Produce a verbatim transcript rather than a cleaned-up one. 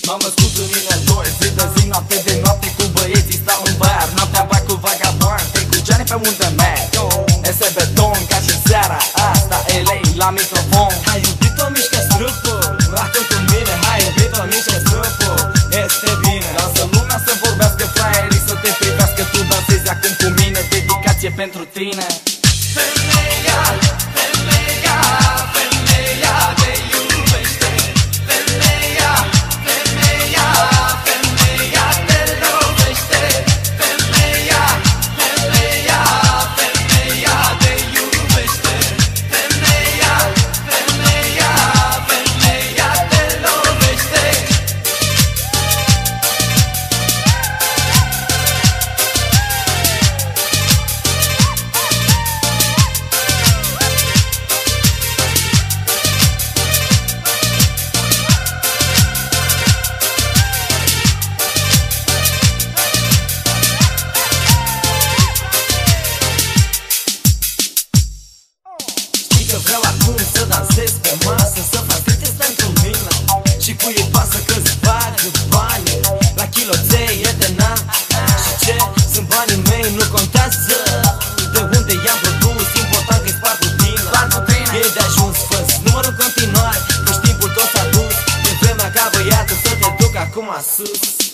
M-am născut în mine doi, zi de zi, noapte de noapte, cu băieții stau în bar. Noaptea bag cu vagabond, cu geane pe unde merg. Ese beton ca și seara asta, L A la microfon. Hai iubit-o, mișcă strâpul, acum cu mine. Hai iubit-o, mișcă strâpul, este bine. Lasă lumea să vorbească, fraierii să te privească. Tu dansezi acum cu mine, dedicație pentru tine. Femeia, femeia, femeia te iubește. Femeia, femeia, femeia te lovește. Femeia, femeia, femeia te iubește. Femeia, femeia, femeia te lovește. Că vreau acum să dansez pe masă, să fac trece pentru mine. Și cu ei pasă că-ți bag bani la kiloței etena. Și ce? Sunt banii mei, nu contează de unde i-am produs, important că-i spart cu tine. E de ajuns, fă-ți numărul în continuare, căci timpul tot s-a dus. E vremea ca băiatul să te duc acum sus.